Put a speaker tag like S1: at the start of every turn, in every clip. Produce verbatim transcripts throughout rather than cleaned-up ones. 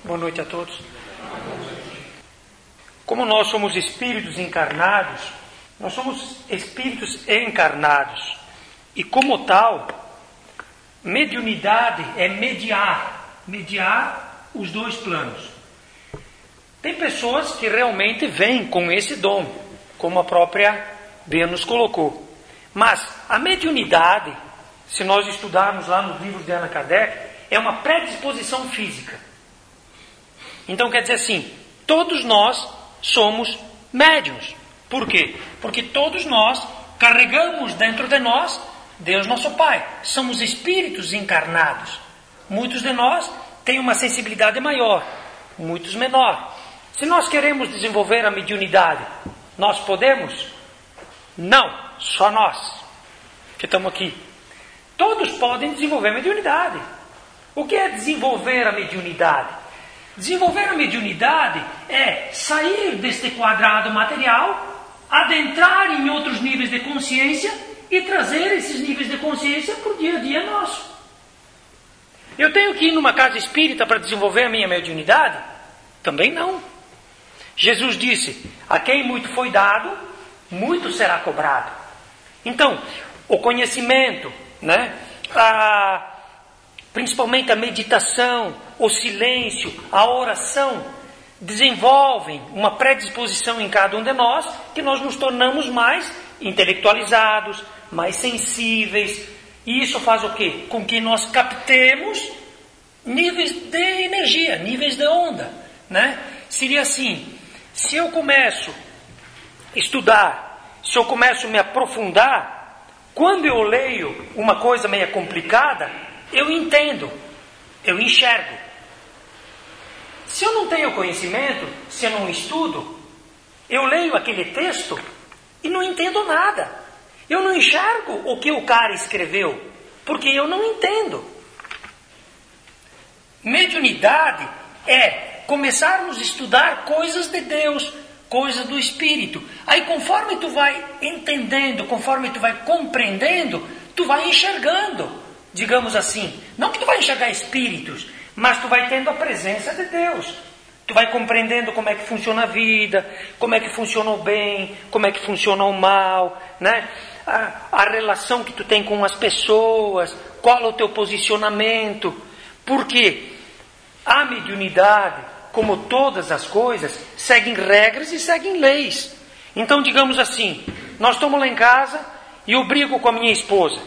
S1: Boa noite a todos. Como nós somos espíritos encarnados, nós somos espíritos encarnados. E como tal, mediunidade é mediar, mediar os dois planos. Tem pessoas que realmente vêm com esse dom, como a própria Bia nos colocou. Mas a mediunidade, se nós estudarmos lá nos livros de Allan Kardec, é uma predisposição física. Então quer dizer assim, todos nós somos médiuns. Por quê? Porque todos nós carregamos dentro de nós Deus nosso Pai. Somos espíritos encarnados. Muitos de nós têm uma sensibilidade maior, muitos menor. Se nós queremos desenvolver a mediunidade, nós podemos? Não, só nós que estamos aqui. Todos podem desenvolver a mediunidade. O que é desenvolver a mediunidade? Desenvolver a mediunidade é sair deste quadrado material, adentrar em outros níveis de consciência e trazer esses níveis de consciência para o dia a dia nosso. Eu tenho que ir numa casa espírita para desenvolver a minha mediunidade? Também não. Jesus disse, a quem muito foi dado, muito será cobrado. Então, o conhecimento, né? a, principalmente a meditação, o silêncio, a oração, desenvolvem uma predisposição em cada um de nós, que nós nos tornamos mais intelectualizados, mais sensíveis. E isso faz o quê? Com que nós captemos níveis de energia, níveis de onda, né? Seria assim, se eu começo a estudar, se eu começo a me aprofundar, quando eu leio uma coisa meio complicada, eu entendo, eu enxergo. Se eu não tenho conhecimento, se eu não estudo, eu leio aquele texto e não entendo nada. Eu não enxergo o que o cara escreveu, porque eu não entendo. Mediunidade é começarmos a estudar coisas de Deus, coisas do Espírito. Aí conforme tu vai entendendo, conforme tu vai compreendendo, tu vai enxergando, digamos assim. Não que tu vai enxergar espíritos, mas tu vai tendo a presença de Deus. Tu vai compreendendo como é que funciona a vida, como é que funciona o bem, como é que funciona o mal, né? A, a relação que tu tem com as pessoas, qual é o teu posicionamento. Porque a mediunidade, como todas as coisas, seguem regras e seguem leis. Então, digamos assim, nós estamos lá em casa e eu brigo com a minha esposa.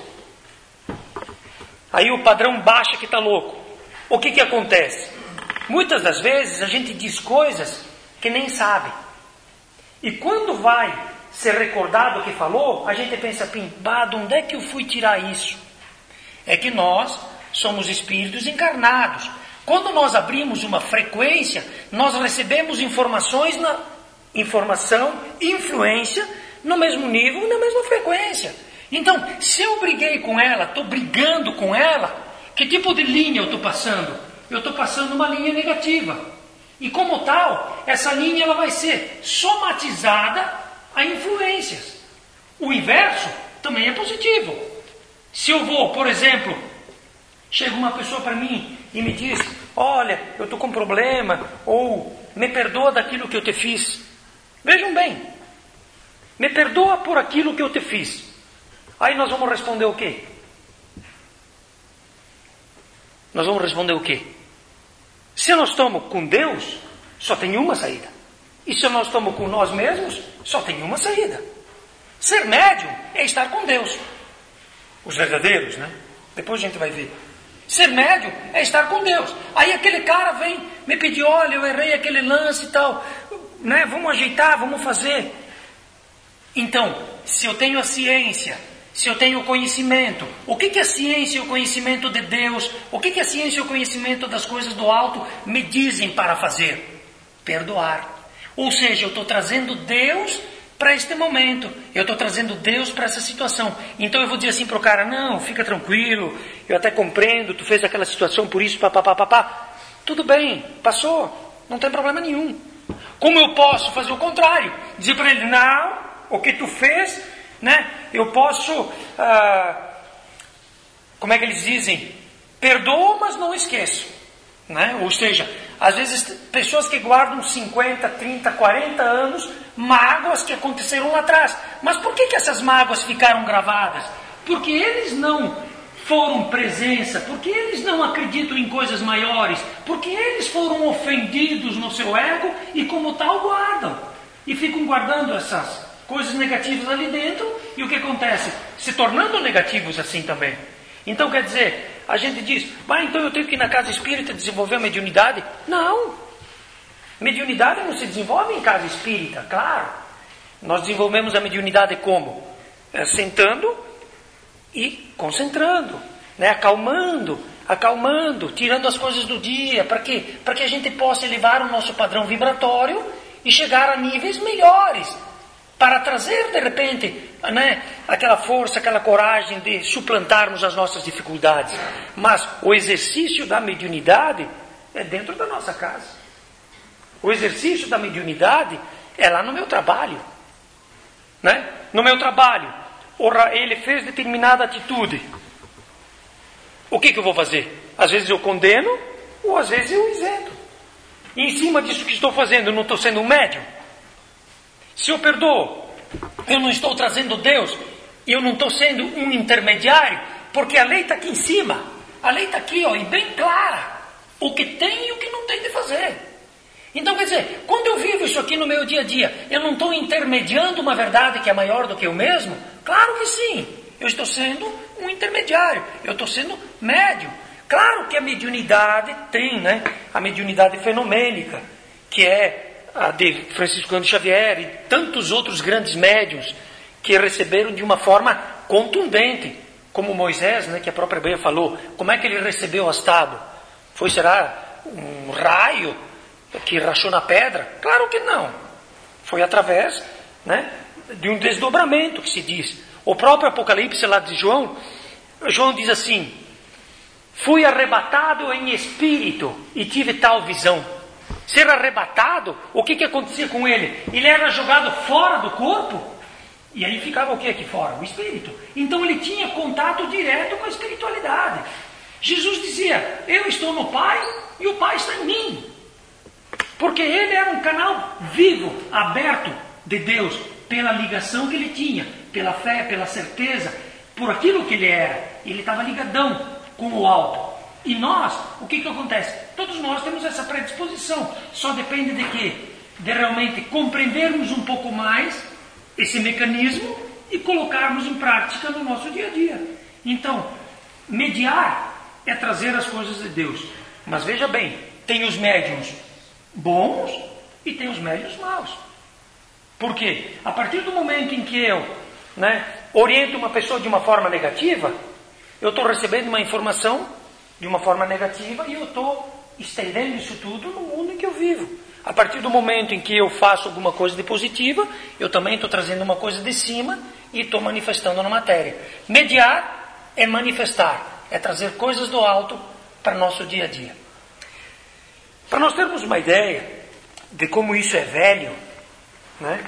S1: Aí o padrão baixa que está louco. O que que acontece? Muitas das vezes a gente diz coisas que nem sabe. E quando vai ser recordado o que falou, a gente pensa, pá, de onde é que eu fui tirar isso? É que nós somos espíritos encarnados. Quando nós abrimos uma frequência, nós recebemos informações na informação, influência, no mesmo nível, na mesma frequência. Então, se eu briguei com ela, estou brigando com ela, que tipo de linha eu estou passando? Eu estou passando uma linha negativa. E como tal, essa linha ela vai ser somatizada a influências. O inverso também é positivo. Se eu vou, por exemplo, chega uma pessoa para mim e me diz, olha, eu estou com um problema, ou me perdoa daquilo que eu te fiz. Vejam bem, me perdoa por aquilo que eu te fiz. Aí nós vamos responder o quê? Nós vamos responder o quê? Se nós estamos com Deus, só tem uma saída. E se nós estamos com nós mesmos, só tem uma saída. Ser médium é estar com Deus. Os verdadeiros, né? Depois a gente vai ver. Ser médium é estar com Deus. Aí aquele cara vem me pedir, olha, eu errei aquele lance e tal, né? Vamos ajeitar, vamos fazer. Então, se eu tenho a ciência, se eu tenho o conhecimento, o que, que a ciência e o conhecimento de Deus, o que, que a ciência e o conhecimento das coisas do alto me dizem para fazer? Perdoar. Ou seja, eu estou trazendo Deus para este momento, eu estou trazendo Deus para essa situação. Então eu vou dizer assim para o cara, não, fica tranquilo, eu até compreendo, tu fez aquela situação por isso, papapá, papá. Tudo bem, passou, não tem problema nenhum. Como eu posso fazer o contrário? Dizer para ele, não, o que tu fez, né? Eu posso, ah, como é que eles dizem? Perdoo, mas não esqueço. Né? Ou seja, às vezes pessoas que guardam cinquenta, trinta, quarenta anos, mágoas que aconteceram lá atrás. Mas por que, que essas mágoas ficaram gravadas? Porque eles não foram presença, porque eles não acreditam em coisas maiores, porque eles foram ofendidos no seu ego e como tal guardam. E ficam guardando essas coisas negativas ali dentro, e o que acontece? Se tornando negativos assim também. Então quer dizer, a gente diz, ah, então eu tenho que ir na casa espírita desenvolver a mediunidade? Não! Mediunidade não se desenvolve em casa espírita, claro. Nós desenvolvemos a mediunidade como? É, sentando e concentrando, né? acalmando, acalmando, tirando as coisas do dia, para quê? Para que a gente possa elevar o nosso padrão vibratório e chegar a níveis melhores, para trazer de repente, né, aquela força, aquela coragem de suplantarmos as nossas dificuldades. Mas o exercício da mediunidade é dentro da nossa casa. O exercício da mediunidade é lá no meu trabalho, né? No meu trabalho, ele fez determinada atitude. O que, que eu vou fazer? Às vezes eu condeno, ou às vezes eu isento. E em cima disso que estou fazendo, eu não estou sendo um médium? Se eu perdoo, eu não estou trazendo Deus, e eu não estou sendo um intermediário, porque a lei está aqui em cima. A lei está aqui, ó, e bem clara. O que tem e o que não tem de fazer. Então, quer dizer, quando eu vivo isso aqui no meu dia a dia, eu não estou intermediando uma verdade que é maior do que eu mesmo? Claro que sim. Eu estou sendo um intermediário. Eu estou sendo médium. Claro que a mediunidade tem, né? A mediunidade fenomênica, que é a de Francisco Cândido Xavier e tantos outros grandes médiuns que receberam de uma forma contundente, como Moisés, né, que a própria Bíblia falou. Como é que ele recebeu as tábuas? Foi, será, um raio que rachou na pedra? Claro que não. Foi através, né, de um desdobramento, que se diz. O próprio Apocalipse lá de João, João diz assim: fui arrebatado em espírito e tive tal visão. Ser arrebatado, o que, que acontecia com ele? Ele era jogado fora do corpo, e aí ficava o que aqui fora? O espírito. Então ele tinha contato direto com a espiritualidade. Jesus dizia, eu estou no Pai e o Pai está em mim. Porque ele era um canal vivo, aberto de Deus, pela ligação que ele tinha, pela fé, pela certeza, por aquilo que ele era. Ele estava ligadão com o alto. E nós, o que, que acontece? Todos nós temos essa predisposição. Só depende de quê? De realmente compreendermos um pouco mais esse mecanismo e colocarmos em prática no nosso dia a dia. Então, mediar é trazer as coisas de Deus. Mas veja bem, tem os médiuns bons e tem os médiuns maus. Por quê? A partir do momento em que eu, né, oriento uma pessoa de uma forma negativa, eu estou recebendo uma informação de uma forma negativa e eu estou estendendo isso tudo no mundo em que eu vivo. A partir do momento em que eu faço alguma coisa de positiva, eu também estou trazendo uma coisa de cima e estou manifestando na matéria. Mediar é manifestar, é trazer coisas do alto para o nosso dia a dia. Para nós termos uma ideia de como isso é velho, né?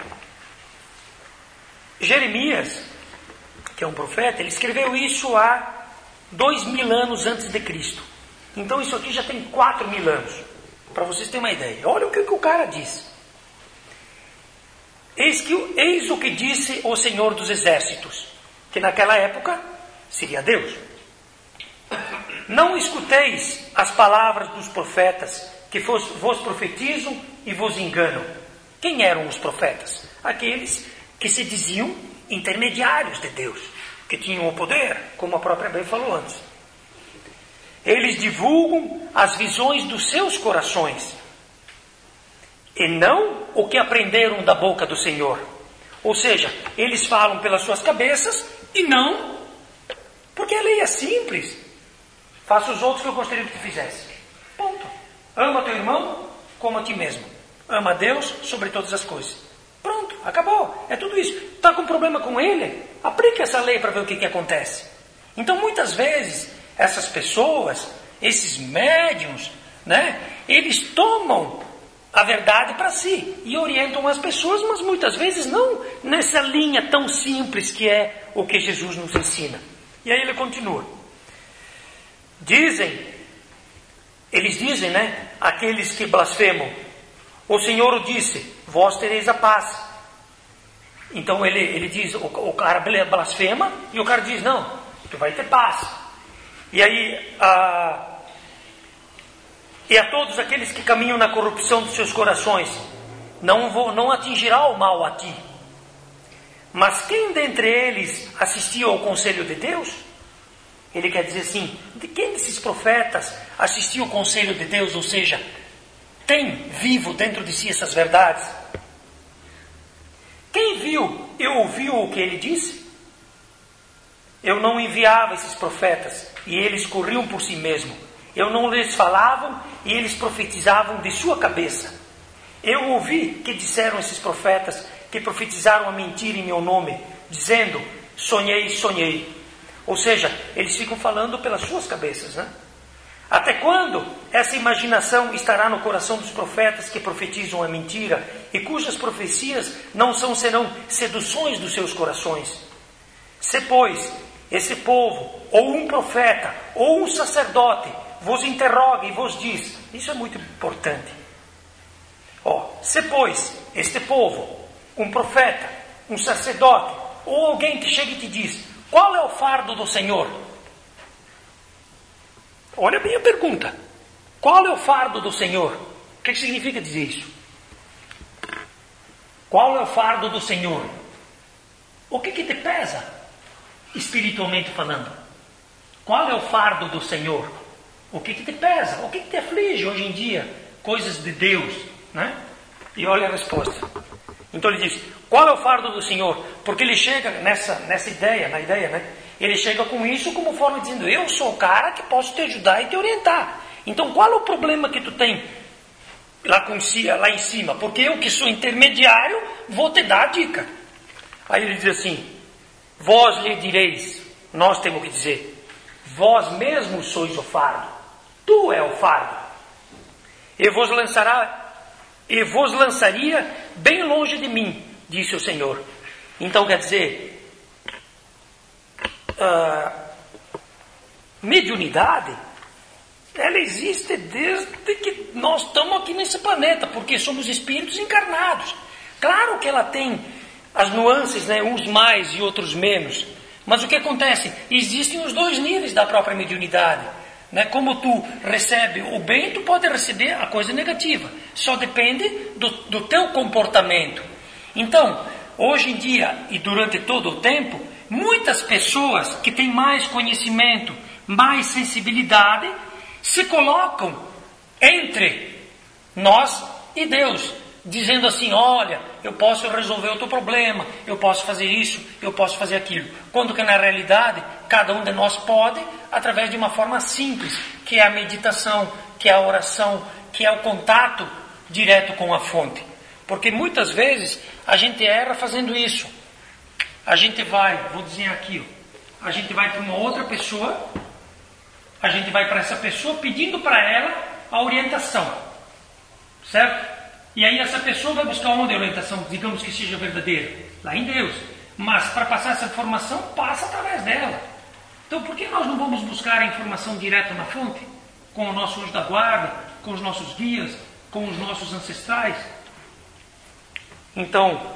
S1: Jeremias, que é um profeta, ele escreveu isso há dois mil anos antes de Cristo. Então isso aqui já tem quatro mil anos. Para vocês terem uma ideia. Olha o que, que o cara diz. Eis, que, eis o que disse o Senhor dos Exércitos, que naquela época seria Deus. Não escuteis as palavras dos profetas que vos, vos profetizam e vos enganam. Quem eram os profetas? Aqueles que se diziam intermediários de Deus, que tinham o poder, como a própria Bíblia falou antes. Eles divulgam as visões dos seus corações, e não o que aprenderam da boca do Senhor. Ou seja, eles falam pelas suas cabeças, e não, porque a lei é simples. Faça os outros que eu gostaria que tu fizesse. Ponto. Ama teu irmão como a ti mesmo. Ama a Deus sobre todas as coisas. Pronto, acabou. É tudo isso. Está com problema com ele? Aplique essa lei para ver o que, que acontece. Então, muitas vezes, essas pessoas, esses médiuns, né, eles tomam a verdade para si e orientam as pessoas, mas muitas vezes não nessa linha tão simples que é o que Jesus nos ensina. E aí ele continua. Dizem eles dizem, né, aqueles que blasfemam, o Senhor disse, vós tereis a paz. Então ele, ele diz, o, o cara blasfema e o cara diz, não, tu vai ter paz. E aí, a, e a todos aqueles que caminham na corrupção dos seus corações, não, vou, não atingirá o mal a ti. Mas quem dentre eles assistiu ao conselho de Deus? Ele quer dizer assim, de quem desses profetas assistiu ao conselho de Deus, ou seja, tem vivo dentro de si essas verdades? Quem viu e ouviu o que ele disse? Eu não enviava esses profetas e eles corriam por si mesmos. Eu não lhes falavam e eles profetizavam de sua cabeça. Eu ouvi que disseram esses profetas que profetizaram a mentira em meu nome, dizendo, sonhei, sonhei. Ou seja, eles ficam falando pelas suas cabeças, né? Até quando essa imaginação estará no coração dos profetas que profetizam a mentira e cujas profecias não são senão seduções dos seus corações? Se, pois, esse povo, ou um profeta, ou um sacerdote, vos interroga e vos diz, isso é muito importante. Ó, se, pois, este povo, um profeta, um sacerdote, ou alguém que chega e te diz, qual é o fardo do Senhor? Olha bem a pergunta. Qual é o fardo do Senhor? O que significa dizer isso? Qual é o fardo do Senhor? O que que te pesa, espiritualmente falando? Qual é o fardo do Senhor? O que que te pesa? O que que te aflige hoje em dia? Coisas de Deus, né? E olha a resposta. Então ele diz, qual é o fardo do Senhor? Porque ele chega nessa, nessa ideia, na ideia, né? Ele chega com isso como forma dizendo, eu sou o cara que posso te ajudar e te orientar. Então qual é o problema que tu tem lá, com, lá em cima? Porque eu que sou intermediário vou te dar a dica. Aí ele diz assim, vós lhe direis, nós temos que dizer, vós mesmos sois o fardo, tu é o fardo. E vos lançará, e vos lançaria bem longe de mim, disse o Senhor. Então quer dizer, Uh, mediunidade, ela existe desde que nós estamos aqui nesse planeta, porque somos espíritos encarnados. Claro que ela tem as nuances, né, uns mais e outros menos, mas o que acontece? Existem os dois níveis da própria mediunidade, né? Como tu recebe o bem, tu pode receber a coisa negativa, só depende do, do teu comportamento. Então, hoje em dia e durante todo o tempo, muitas pessoas que têm mais conhecimento, mais sensibilidade, se colocam entre nós e Deus, dizendo assim, olha, eu posso resolver o teu problema, eu posso fazer isso, eu posso fazer aquilo. Quando que na realidade, cada um de nós pode, através de uma forma simples, que é a meditação, que é a oração, que é o contato direto com a fonte. Porque muitas vezes a gente erra fazendo isso. A gente vai, vou dizer aqui, ó, a gente vai para uma outra pessoa, a gente vai para essa pessoa pedindo para ela a orientação, certo? E aí essa pessoa vai buscar onde a orientação, digamos que seja verdadeira? Lá em Deus. Mas para passar essa informação, passa através dela. Então por que nós não vamos buscar a informação direto na fonte? Com o nosso anjo da guarda, com os nossos guias, com os nossos ancestrais? Então,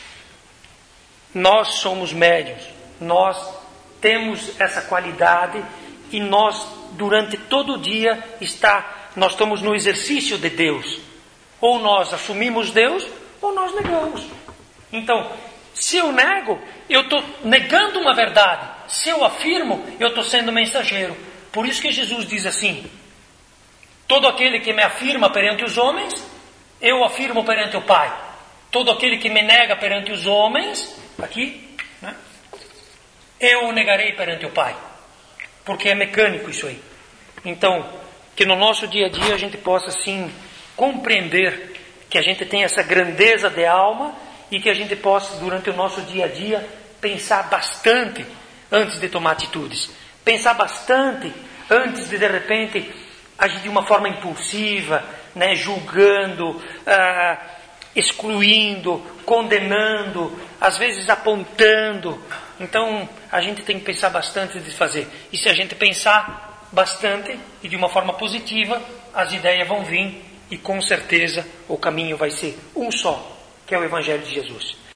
S1: nós somos médiuns, nós temos essa qualidade e nós, durante todo o dia, está, nós estamos no exercício de Deus. Ou nós assumimos Deus, ou nós negamos. Então, se eu nego, eu estou negando uma verdade. Se eu afirmo, eu estou sendo mensageiro. Por isso que Jesus diz assim, todo aquele que me afirma perante os homens, eu afirmo perante o Pai. Todo aquele que me nega perante os homens, aqui, né, eu o negarei perante o Pai. Porque é mecânico isso aí. Então, que no nosso dia a dia a gente possa sim compreender que a gente tem essa grandeza de alma e que a gente possa, durante o nosso dia a dia, pensar bastante antes de tomar atitudes. Pensar bastante antes de, de repente, agir de uma forma impulsiva, né, julgando, ah, excluindo, condenando, às vezes apontando. Então, a gente tem que pensar bastante antes de fazer. E se a gente pensar bastante e de uma forma positiva, as ideias vão vir e com certeza o caminho vai ser um só, que é o Evangelho de Jesus.